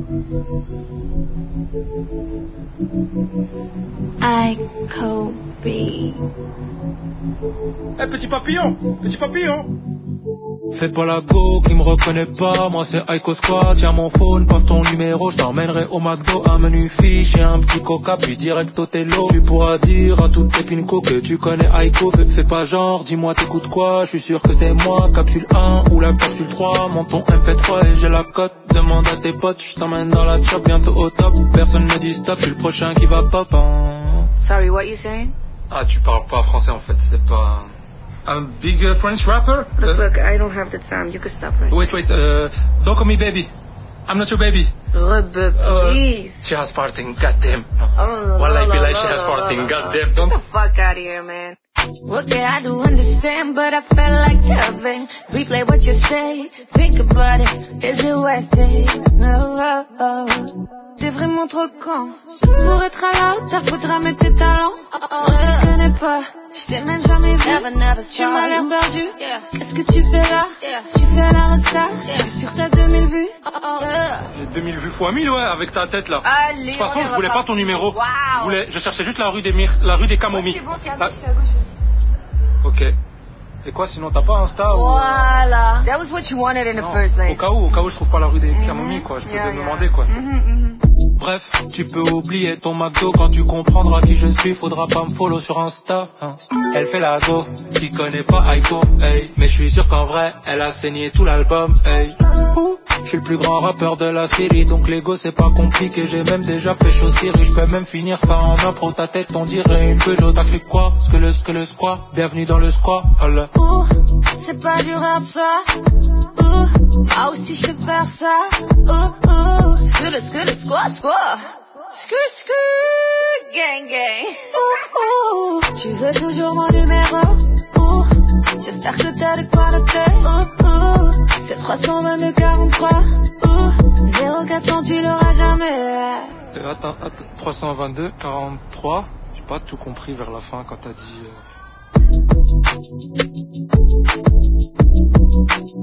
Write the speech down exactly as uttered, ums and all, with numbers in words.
I Kobe. Eh hey, petit papillon, petit papillon. Fais pas la go qui me reconnaît pas. Moi c'est Aiko Squad. Tiens mon phone, passe ton numéro. Je t'emmènerai au McDo, un menu fiche et un petit coca. Puis direct au télo. Tu pourras dire à toutes tes pinko que tu connais Aiko. Fais, fais pas genre, dis-moi t'écoutes quoi. Je suis sûr que c'est moi, capsule un ou la capsule trois. Monte ton M P trois et j'ai la cote. Demande à tes potes, je t'emmène dans la chop. Bientôt au top, personne me dit stop. Je suis le prochain qui va pop hein. Sorry, what you saying? Ah tu parles pas français en fait, c'est pas... A big uh, French rapper? Look, uh, look, I don't have the time. You can stop right Wait, wait, uh, don't call me baby. I'm not your baby. Rebbe, please. Uh, she has farting, goddamn. Oh, Wallah, no, be no, like no, she has no, farting, no, no, goddamn. no. Get the fuck out of here, man. Okay, I do understand, but I felt like Kevin. Replay what you say, think about it. Is it worth it? No, oh, oh. T'es vraiment trop con. Pour être à la hauteur, faudra mettre tes talents. Oh, oh, oh. Je te connais pas, je t'ai même jamais vu. Never, never tu m'as l'air perdu. Yeah. Qu'est-ce que tu fais là? Yeah. Tu fais la resta. Yeah. Je suis sur ta deux mille vues. Oh, oh, yeah. J'ai deux mille vues fois mille, ouais, avec ta tête là. Allez, de toute façon, je voulais pas ton numéro. Wow. Je voulais, je cherchais juste la rue des Myres, la rue des Camomilles. Ouais, c'est bon, c'est à La... gauche, c'est à gauche. Ok. Et quoi, sinon t'as pas Insta ou... Voilà. That was what you wanted in the Non, first place. au cas où, au cas où je trouve pas la rue des Mm-hmm. Camomilles, quoi. Je peux Yeah, te yeah. demander, quoi. Mm-hmm, mm-hmm. Bref, tu peux oublier ton McDo quand tu comprendras qui je suis. Faudra pas me follow sur Insta. Hein. Elle fait la go, qui connaît pas Aiko, hey. Mais je suis sûr qu'en vrai, elle a saigné tout l'album, hey. Je suis le plus grand rappeur de la série, donc l'ego c'est pas compliqué. J'ai même déjà fait Siri, je peux même finir ça en impro. Ta tête on dirait une Peugeot, t'as cru quoi? Ce que le, ce que le squat, bienvenue dans le squat. Ouh, c'est pas du rap ça. Ouh, moi aussi je sais faire ça. Ouh, ouh, sque le, sque le, squat, squat. Sku, sku, gang, gang. Ouh, ouh, tu veux toujours mon numéro? Ouh, j'espère que t'as de quoi noter. Ouh, ouh, c'est trois cent vingt-deux quarante-trois. Ouh, zéro quatre cents tu l'auras jamais. Euh, attends, attends, trois cent vingt-deux quarante-trois. J'ai pas tout compris vers la fin quand t'as dit... Euh...